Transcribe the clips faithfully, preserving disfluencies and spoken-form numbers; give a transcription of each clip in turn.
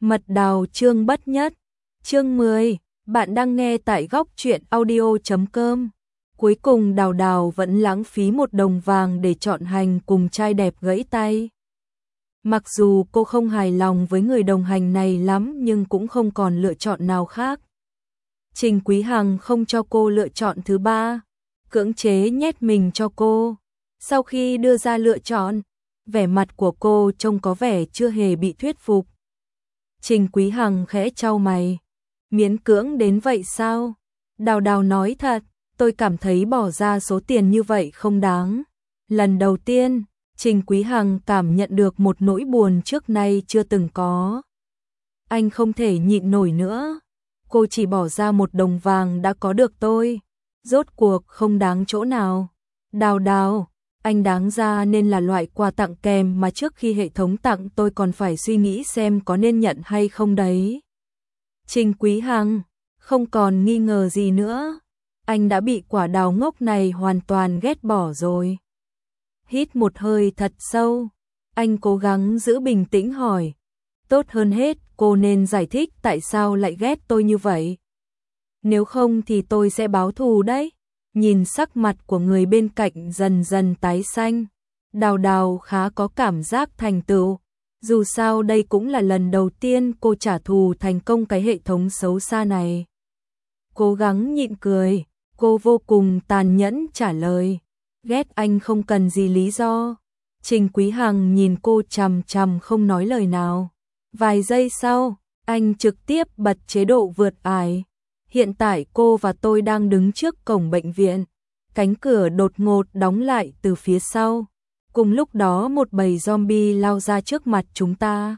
Mật đào chương bất nhất. Chương mười. Bạn đang nghe tại góc truyện audio chấm com. Cuối cùng Đào Đào vẫn lãng phí một đồng vàng để chọn hành cùng trai đẹp gãy tay. Mặc dù cô không hài lòng với người đồng hành này lắm nhưng cũng không còn lựa chọn nào khác. Trình Quý Hằng không cho cô lựa chọn thứ ba, cưỡng chế nhét mình cho cô. Sau khi đưa ra lựa chọn, vẻ mặt của cô trông có vẻ chưa hề bị thuyết phục. Trình Quý Hằng khẽ chau mày. Miễn cưỡng đến vậy sao? Đào Đào nói thật, tôi cảm thấy bỏ ra số tiền như vậy không đáng. Lần đầu tiên, Trình Quý Hằng cảm nhận được một nỗi buồn trước nay chưa từng có. Anh không thể nhịn nổi nữa. Cô chỉ bỏ ra một đồng vàng đã có được tôi. Rốt cuộc không đáng chỗ nào. Đào Đào, anh đáng ra nên là loại quà tặng kèm mà trước khi hệ thống tặng tôi còn phải suy nghĩ xem có nên nhận hay không đấy. Trình Quý Hằng không còn nghi ngờ gì nữa. Anh đã bị quả đào ngốc này hoàn toàn ghét bỏ rồi. Hít một hơi thật sâu, anh cố gắng giữ bình tĩnh hỏi. Tốt hơn hết, cô nên giải thích tại sao lại ghét tôi như vậy. Nếu không thì tôi sẽ báo thù đấy. Nhìn sắc mặt của người bên cạnh dần dần tái xanh, Đào Đào khá có cảm giác thành tựu. Dù sao đây cũng là lần đầu tiên cô trả thù thành công cái hệ thống xấu xa này. Cố gắng nhịn cười, cô vô cùng tàn nhẫn trả lời. Ghét anh không cần gì lý do. Trình Quý Hằng nhìn cô chằm chằm không nói lời nào. Vài giây sau, anh trực tiếp bật chế độ vượt ải. Hiện tại cô và tôi đang đứng trước cổng bệnh viện. Cánh cửa đột ngột đóng lại từ phía sau. Cùng lúc đó một bầy zombie lao ra trước mặt chúng ta.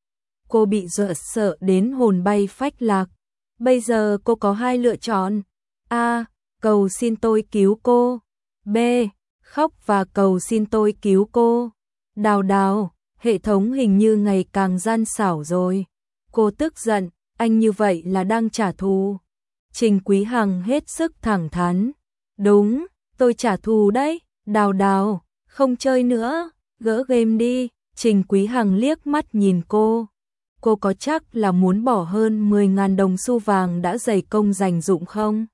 Cô bị dọa sợ đến hồn bay phách lạc. Bây giờ cô có hai lựa chọn. A. Cầu xin tôi cứu cô. B. Khóc và cầu xin tôi cứu cô. Đào Đào, hệ thống hình như ngày càng gian xảo rồi. Cô tức giận, anh như vậy là đang trả thù. Trình Quý Hằng hết sức thẳng thắn. Đúng, tôi trả thù đấy. Đào Đào, không chơi nữa, gỡ game đi. Trình Quý Hằng liếc mắt nhìn cô. Cô có chắc là muốn bỏ hơn mười nghìn đồng xu vàng đã dày công dành dụm không?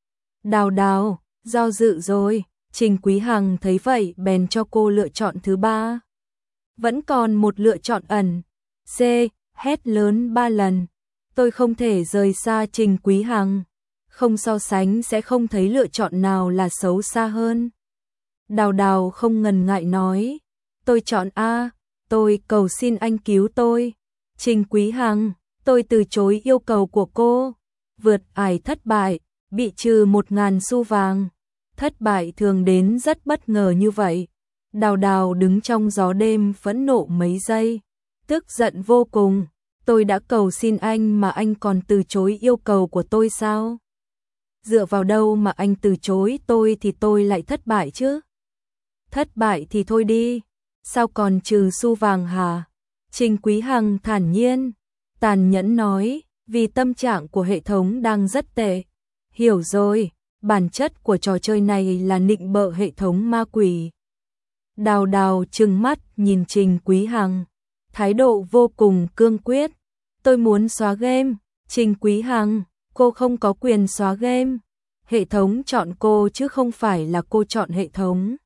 Đào Đào, do dự rồi. Trình Quý Hằng thấy vậy bèn cho cô lựa chọn thứ ba. Vẫn còn một lựa chọn ẩn. C. Hét lớn ba lần. Tôi không thể rời xa Trình Quý Hằng. Không so sánh sẽ không thấy lựa chọn nào là xấu xa hơn. Đào Đào không ngần ngại nói. Tôi chọn A. Tôi cầu xin anh cứu tôi. Trình Quý Hằng, tôi từ chối yêu cầu của cô. Vượt ải thất bại, bị trừ một ngàn xu vàng. Thất bại thường đến rất bất ngờ như vậy. Đào Đào đứng trong gió đêm phẫn nộ mấy giây. Tức giận vô cùng. Tôi đã cầu xin anh mà anh còn từ chối yêu cầu của tôi sao? Dựa vào đâu mà anh từ chối tôi thì tôi lại thất bại chứ? Thất bại thì thôi đi. Sao còn trừ xu vàng hả? Trình Quý Hằng thản nhiên, tàn nhẫn nói, vì tâm trạng của hệ thống đang rất tệ. Hiểu rồi, bản chất của trò chơi này là nịnh bợ hệ thống ma quỷ. Đào Đào trừng mắt nhìn Trình Quý Hằng, thái độ vô cùng cương quyết. Tôi muốn xóa game. Trình Quý Hằng, cô không có quyền xóa game. Hệ thống chọn cô chứ không phải là cô chọn hệ thống.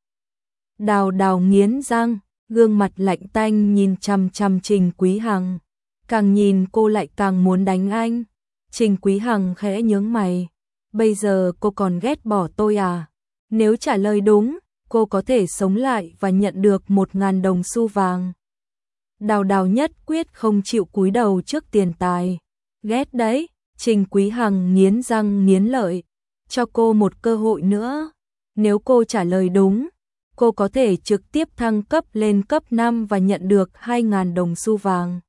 Đào Đào nghiến răng, gương mặt lạnh tanh nhìn chằm chằm Trình Quý Hằng. Càng nhìn cô lại càng muốn đánh anh. Trình Quý Hằng khẽ nhướng mày. Bây giờ cô còn ghét bỏ tôi à? Nếu trả lời đúng, cô có thể sống lại và nhận được một ngàn đồng xu vàng. Đào Đào nhất quyết không chịu cúi đầu trước tiền tài. Ghét đấy. Trình Quý Hằng nghiến răng nghiến lợi. Cho cô một cơ hội nữa. Nếu cô trả lời đúng, cô có thể trực tiếp thăng cấp lên cấp năm và nhận được hai ngàn đồng xu vàng.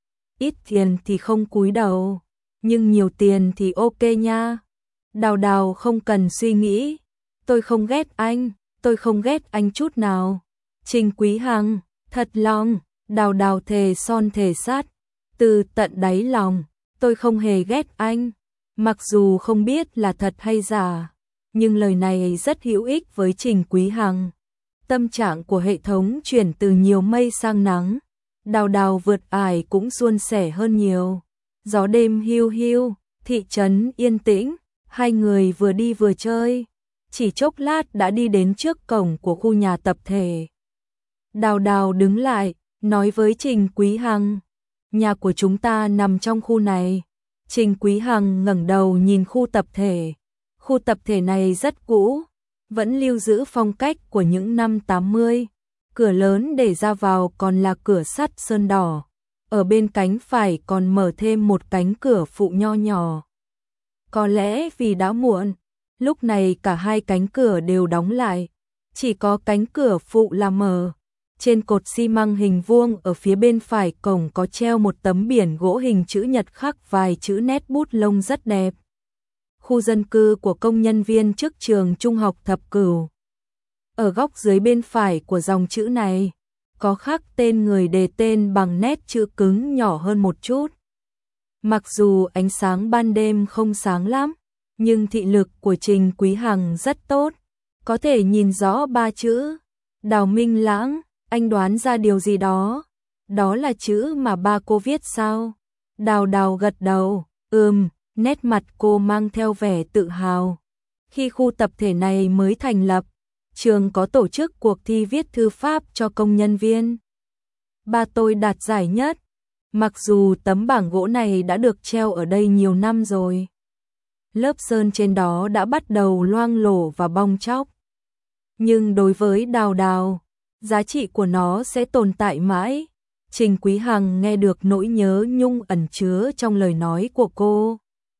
Ít tiền thì không cúi đầu, nhưng nhiều tiền thì ok nha. Đào Đào không cần suy nghĩ. Tôi không ghét anh, tôi không ghét anh chút nào. Trình Quý Hằng, thật lòng. Đào Đào thề son thề sát. Từ tận đáy lòng, tôi không hề ghét anh. Mặc dù không biết là thật hay giả, nhưng lời này rất hữu ích với Trình Quý Hằng. Tâm trạng của hệ thống chuyển từ nhiều mây sang nắng. Đào Đào vượt ải cũng suôn sẻ hơn nhiều. Gió đêm hiu hiu, thị trấn yên tĩnh, hai người vừa đi vừa chơi. Chỉ chốc lát đã đi đến trước cổng của khu nhà tập thể. Đào Đào đứng lại, nói với Trình Quý Hằng, nhà của chúng ta nằm trong khu này. Trình Quý Hằng ngẩng đầu nhìn khu tập thể. Khu tập thể này rất cũ, vẫn lưu giữ phong cách của những năm tám mươi. Cửa lớn để ra vào còn là cửa sắt sơn đỏ. Ở bên cánh phải còn mở thêm một cánh cửa phụ nho nhỏ. Có lẽ vì đã muộn, lúc này cả hai cánh cửa đều đóng lại. Chỉ có cánh cửa phụ là mở. Trên cột xi măng hình vuông ở phía bên phải cổng có treo một tấm biển gỗ hình chữ nhật khắc vài chữ nét bút lông rất đẹp. Khu dân cư của công nhân viên trước trường trung học Thập Cửu. Ở góc dưới bên phải của dòng chữ này, có khắc tên người đề tên bằng nét chữ cứng nhỏ hơn một chút. Mặc dù ánh sáng ban đêm không sáng lắm, nhưng thị lực của Trình Quý Hằng rất tốt, có thể nhìn rõ ba chữ. Đào Minh Lãng, anh đoán ra điều gì đó? Đó là chữ mà ba cô viết sao? Đào Đào gật đầu, ừm, nét mặt cô mang theo vẻ tự hào. Khi khu tập thể này mới thành lập, trường có tổ chức cuộc thi viết thư pháp cho công nhân viên. Ba tôi đạt giải nhất, mặc dù tấm bảng gỗ này đã được treo ở đây nhiều năm rồi. Lớp sơn trên đó đã bắt đầu loang lổ và bong tróc. Nhưng đối với Đào Đào, giá trị của nó sẽ tồn tại mãi. Trình Quý Hằng nghe được nỗi nhớ nhung ẩn chứa trong lời nói của cô.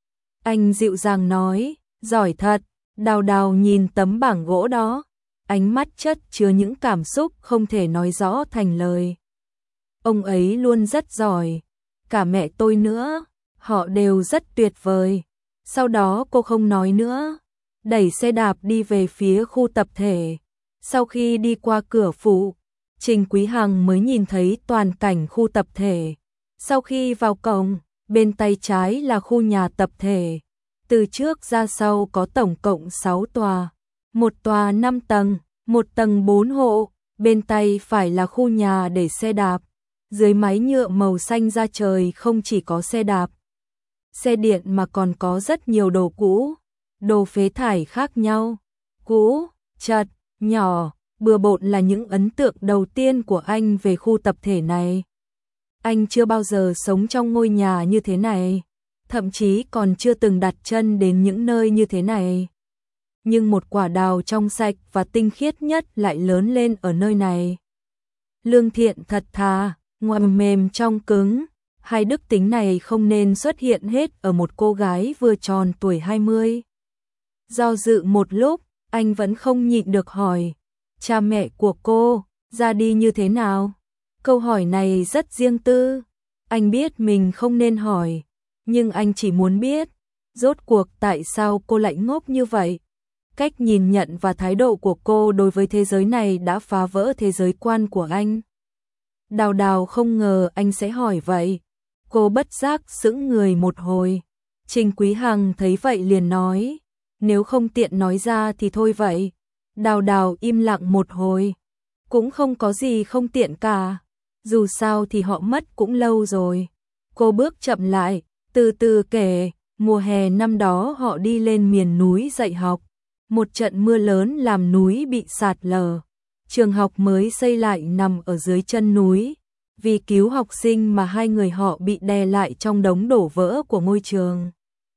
Anh dịu dàng nói, giỏi thật. Đào Đào nhìn tấm bảng gỗ đó, ánh mắt chất chứa những cảm xúc không thể nói rõ thành lời. Ông ấy luôn rất giỏi, cả mẹ tôi nữa, họ đều rất tuyệt vời. Sau đó cô không nói nữa, đẩy xe đạp đi về phía khu tập thể. Sau khi đi qua cửa phụ, Trình Quý Hằng mới nhìn thấy toàn cảnh khu tập thể. Sau khi vào cổng, bên tay trái là khu nhà tập thể. Từ trước ra sau có tổng cộng sáu tòa, một tòa năm tầng, một tầng bốn hộ, bên tay phải là khu nhà để xe đạp. Dưới mái nhựa màu xanh da trời không chỉ có xe đạp, xe điện mà còn có rất nhiều đồ cũ, đồ phế thải khác nhau. Cũ, chật, nhỏ, bừa bộn là những ấn tượng đầu tiên của anh về khu tập thể này. Anh chưa bao giờ sống trong ngôi nhà như thế này, thậm chí còn chưa từng đặt chân đến những nơi như thế này. Nhưng một quả đào trong sạch và tinh khiết nhất lại lớn lên ở nơi này. Lương thiện thật thà, ngoan mềm trong cứng, hai đức tính này không nên xuất hiện hết ở một cô gái vừa tròn tuổi hai mươi. Do dự một lúc, anh vẫn không nhịn được hỏi, cha mẹ của cô, ra đi như thế nào? Câu hỏi này rất riêng tư, anh biết mình không nên hỏi, nhưng anh chỉ muốn biết, rốt cuộc tại sao cô lại ngốc như vậy? Cách nhìn nhận và thái độ của cô đối với thế giới này đã phá vỡ thế giới quan của anh. Đào Đào không ngờ anh sẽ hỏi vậy. Cô bất giác sững người một hồi. Trình Quý Hằng thấy vậy liền nói, nếu không tiện nói ra thì thôi vậy. Đào Đào im lặng một hồi. Cũng không có gì không tiện cả. Dù sao thì họ mất cũng lâu rồi. Cô bước chậm lại, từ từ kể, mùa hè năm đó họ đi lên miền núi dạy học. Một trận mưa lớn làm núi bị sạt lở. Trường học mới xây lại nằm ở dưới chân núi. Vì cứu học sinh mà hai người họ bị đè lại trong đống đổ vỡ của ngôi trường.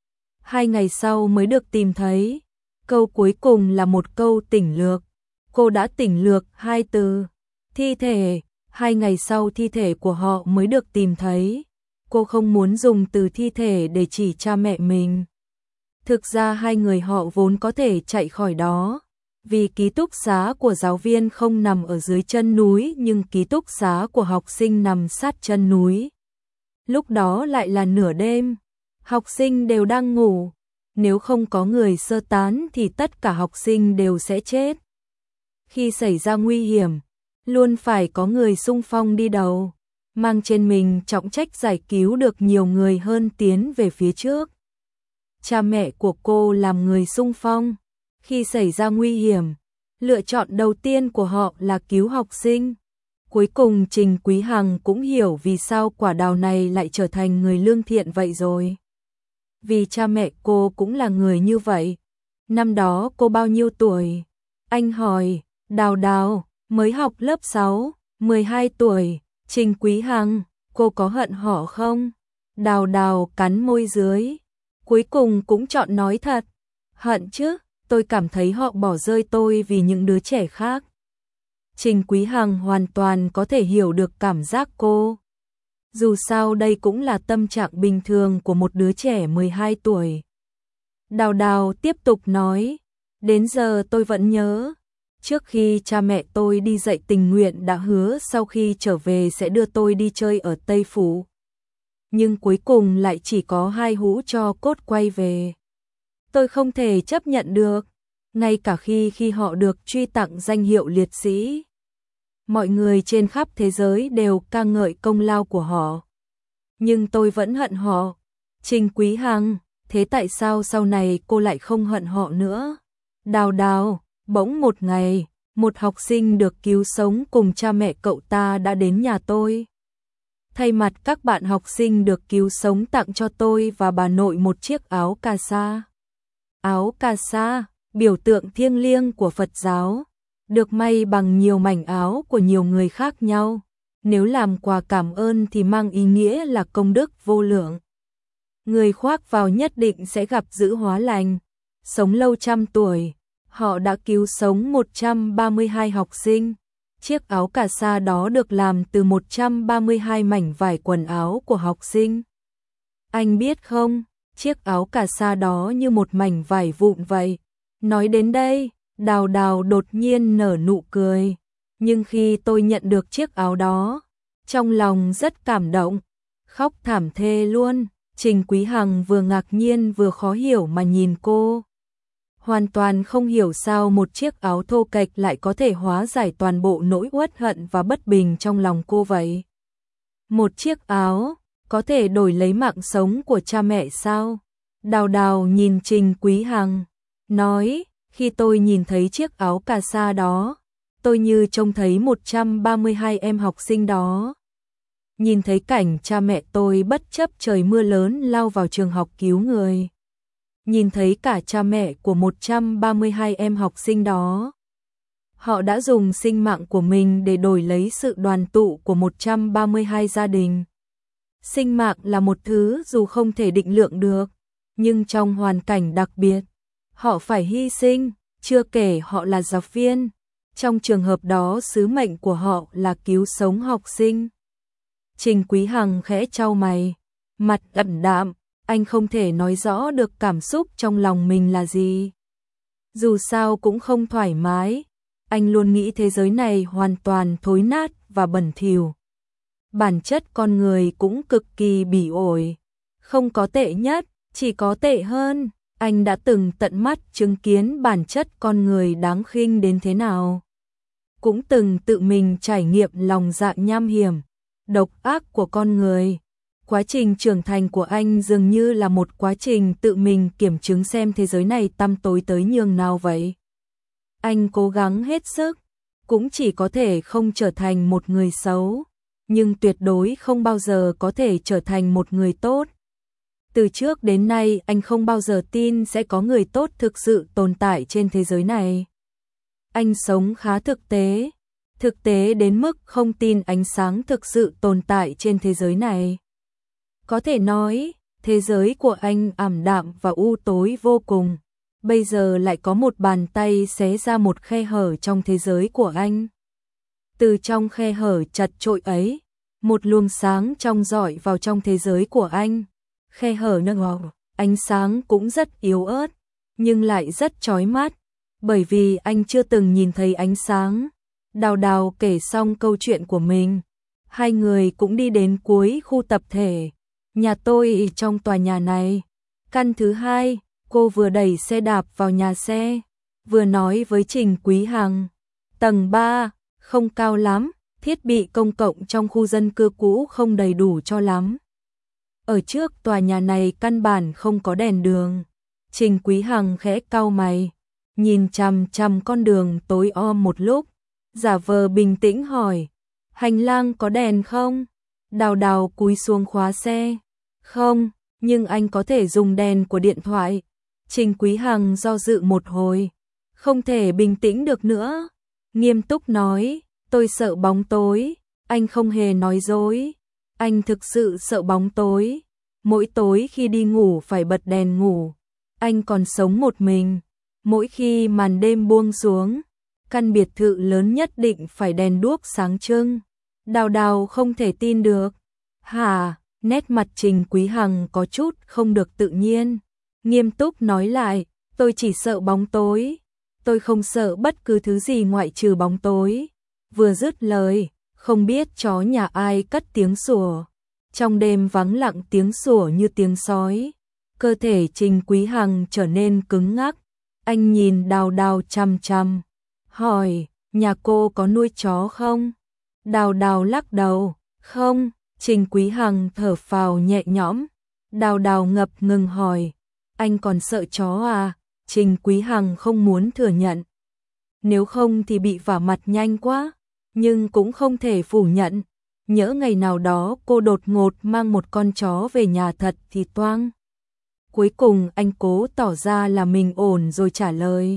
Hai ngày sau mới được tìm thấy. Câu cuối cùng là một câu tỉnh lược. Cô đã tỉnh lược hai từ. Thi thể. Hai ngày sau thi thể của họ mới được tìm thấy. Cô không muốn dùng từ thi thể để chỉ cha mẹ mình. Thực ra hai người họ vốn có thể chạy khỏi đó. Vì ký túc xá của giáo viên không nằm ở dưới chân núi nhưng ký túc xá của học sinh nằm sát chân núi. Lúc đó lại là nửa đêm, học sinh đều đang ngủ. Nếu không có người sơ tán thì tất cả học sinh đều sẽ chết. Khi xảy ra nguy hiểm, luôn phải có người xung phong đi đầu, mang trên mình trọng trách giải cứu được nhiều người hơn tiến về phía trước. Cha mẹ của cô làm người xung phong. Khi xảy ra nguy hiểm, lựa chọn đầu tiên của họ là cứu học sinh. Cuối cùng Trình Quý Hằng cũng hiểu vì sao quả đào này lại trở thành người lương thiện vậy rồi. Vì cha mẹ cô cũng là người như vậy. Năm đó cô bao nhiêu tuổi? Anh hỏi. Đào Đào, mới học lớp sáu, mười hai tuổi. Trình Quý Hằng, cô có hận họ không? Đào Đào cắn môi dưới. Cuối cùng cũng chọn nói thật. Hận chứ, tôi cảm thấy họ bỏ rơi tôi vì những đứa trẻ khác. Trình Quý Hằng hoàn toàn có thể hiểu được cảm giác cô. Dù sao đây cũng là tâm trạng bình thường của một đứa trẻ mười hai tuổi. Đào Đào tiếp tục nói, đến giờ tôi vẫn nhớ, trước khi cha mẹ tôi đi dạy tình nguyện đã hứa sau khi trở về sẽ đưa tôi đi chơi ở Tây Phủ. Nhưng cuối cùng lại chỉ có hai hũ tro cốt quay về. Tôi không thể chấp nhận được, ngay cả khi khi họ được truy tặng danh hiệu liệt sĩ. Mọi người trên khắp thế giới đều ca ngợi công lao của họ. Nhưng tôi vẫn hận họ. Trình Quý Hằng, thế tại sao sau này cô lại không hận họ nữa? Đào Đào, bỗng một ngày, một học sinh được cứu sống cùng cha mẹ cậu ta đã đến nhà tôi. Thay mặt các bạn học sinh được cứu sống tặng cho tôi và bà nội một chiếc áo cà sa. Áo cà sa, biểu tượng thiêng liêng của Phật giáo, được may bằng nhiều mảnh áo của nhiều người khác nhau. Nếu làm quà cảm ơn thì mang ý nghĩa là công đức vô lượng. Người khoác vào nhất định sẽ gặp dữ hóa lành, sống lâu trăm tuổi. Họ đã cứu sống một trăm ba mươi hai học sinh. Chiếc áo cà sa đó được làm từ một trăm ba mươi hai mảnh vải quần áo của học sinh. Anh biết không, chiếc áo cà sa đó như một mảnh vải vụn vậy. Nói đến đây, Đào Đào đột nhiên nở nụ cười. Nhưng khi tôi nhận được chiếc áo đó, trong lòng rất cảm động, khóc thảm thê luôn. Trình Quý Hằng vừa ngạc nhiên vừa khó hiểu mà nhìn cô. Hoàn toàn không hiểu sao một chiếc áo thô kệch lại có thể hóa giải toàn bộ nỗi uất hận và bất bình trong lòng cô vậy. Một chiếc áo có thể đổi lấy mạng sống của cha mẹ sao? Đào Đào nhìn Trình Quý Hằng, nói, khi tôi nhìn thấy chiếc áo cà sa đó, tôi như trông thấy một trăm ba mươi hai em học sinh đó. Nhìn thấy cảnh cha mẹ tôi bất chấp trời mưa lớn lao vào trường học cứu người. Nhìn thấy cả cha mẹ của một trăm ba mươi hai em học sinh đó. Họ đã dùng sinh mạng của mình để đổi lấy sự đoàn tụ của một trăm ba mươi hai gia đình. Sinh mạng là một thứ dù không thể định lượng được, nhưng trong hoàn cảnh đặc biệt, họ phải hy sinh, chưa kể họ là giáo viên. Trong trường hợp đó sứ mệnh của họ là cứu sống học sinh. Trình Quý Hằng khẽ chau mày, mặt ẩn đạm, anh không thể nói rõ được cảm xúc trong lòng mình là gì. Dù sao cũng không thoải mái, anh luôn nghĩ thế giới này hoàn toàn thối nát và bẩn thỉu. Bản chất con người cũng cực kỳ bỉ ổi, không có tệ nhất, chỉ có tệ hơn. Anh đã từng tận mắt chứng kiến bản chất con người đáng khinh đến thế nào. Cũng từng tự mình trải nghiệm lòng dạ nham hiểm, độc ác của con người. Quá trình trưởng thành của anh dường như là một quá trình tự mình kiểm chứng xem thế giới này tăm tối tới nhường nào vậy. Anh cố gắng hết sức, cũng chỉ có thể không trở thành một người xấu, nhưng tuyệt đối không bao giờ có thể trở thành một người tốt. Từ trước đến nay anh không bao giờ tin sẽ có người tốt thực sự tồn tại trên thế giới này. Anh sống khá thực tế, thực tế đến mức không tin ánh sáng thực sự tồn tại trên thế giới này. Có thể nói, thế giới của anh ảm đạm và u tối vô cùng. Bây giờ lại có một bàn tay xé ra một khe hở trong thế giới của anh. Từ trong khe hở chật chội ấy, một luồng sáng trong rọi vào trong thế giới của anh. Khe hở nâng vào, ánh sáng cũng rất yếu ớt, nhưng lại rất chói mắt, bởi vì anh chưa từng nhìn thấy ánh sáng. Đào Đào kể xong câu chuyện của mình, hai người cũng đi đến cuối khu tập thể. Nhà tôi trong tòa nhà này, căn thứ hai. Cô vừa đẩy xe đạp vào nhà xe, vừa nói với Trình Quý Hằng, tầng ba, không cao lắm, thiết bị công cộng trong khu dân cư cũ không đầy đủ cho lắm. Ở trước tòa nhà này căn bản không có đèn đường. Trình Quý Hằng khẽ cau mày, nhìn chằm chằm con đường tối om một lúc, giả vờ bình tĩnh hỏi, Hành lang có đèn không? Đào đào cúi xuống khóa xe. Không, nhưng anh có thể dùng đèn của điện thoại. Trình Quý Hằng do dự một hồi, không thể bình tĩnh được nữa. Nghiêm túc nói, tôi sợ bóng tối. Anh không hề nói dối. Anh thực sự sợ bóng tối. Mỗi tối khi đi ngủ phải bật đèn ngủ. Anh còn sống một mình. Mỗi khi màn đêm buông xuống, căn biệt thự lớn nhất định phải đèn đuốc sáng trưng. Đào đào không thể tin được. Hả? Nét mặt Trình Quý Hằng có chút không được tự nhiên. Nghiêm túc nói lại, tôi chỉ sợ bóng tối. Tôi không sợ bất cứ thứ gì ngoại trừ bóng tối. Vừa dứt lời, không biết chó nhà ai cất tiếng sủa. Trong đêm vắng lặng tiếng sủa như tiếng sói. Cơ thể Trình Quý Hằng trở nên cứng ngắc. Anh nhìn Đào Đào chằm chằm, hỏi, nhà cô có nuôi chó không? Đào Đào lắc đầu, không. Trình Quý Hằng thở phào nhẹ nhõm. Đào Đào ngập ngừng hỏi, anh còn sợ chó à? Trình Quý Hằng không muốn thừa nhận. Nếu không thì bị vả mặt nhanh quá, nhưng cũng không thể phủ nhận. Nhỡ ngày nào đó cô đột ngột mang một con chó về nhà thật thì toang. Cuối cùng anh cố tỏ ra là mình ổn rồi trả lời.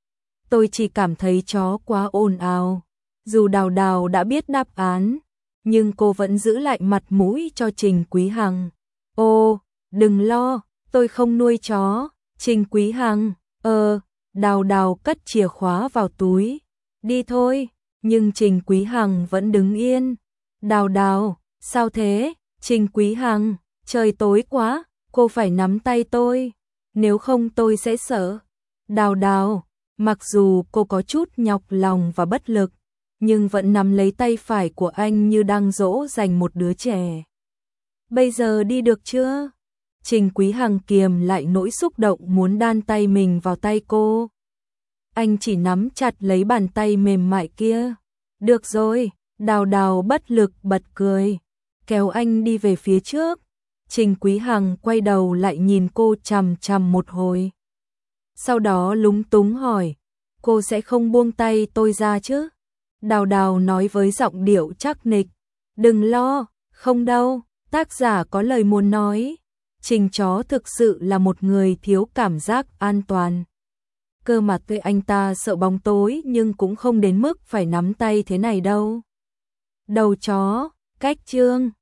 Tôi chỉ cảm thấy chó quá ồn ào. Dù Đào Đào đã biết đáp án, nhưng cô vẫn giữ lại mặt mũi cho Trình Quý Hằng. Ô, đừng lo, tôi không nuôi chó. Trình Quý Hằng, ờ, Đào Đào cất chìa khóa vào túi. Đi thôi, nhưng Trình Quý Hằng vẫn đứng yên. Đào Đào, sao thế? Trình Quý Hằng, trời tối quá, cô phải nắm tay tôi, nếu không tôi sẽ sợ. Đào Đào, mặc dù cô có chút nhọc lòng và bất lực, nhưng vẫn nắm lấy tay phải của anh như đang dỗ dành một đứa trẻ. Bây giờ đi được chưa? Trình Quý Hằng kiềm lại nỗi xúc động muốn đan tay mình vào tay cô. Anh chỉ nắm chặt lấy bàn tay mềm mại kia. Được rồi, Đào Đào bất lực bật cười, kéo anh đi về phía trước. Trình Quý Hằng quay đầu lại nhìn cô chằm chằm một hồi. Sau đó lúng túng hỏi, cô sẽ không buông tay tôi ra chứ? Đào Đào nói với giọng điệu chắc nịch, đừng lo, không đâu, tác giả có lời muốn nói. Trình chó thực sự là một người thiếu cảm giác an toàn. Cơ mà tuy anh ta sợ bóng tối nhưng cũng không đến mức phải nắm tay thế này đâu. Đầu chó, cách chương.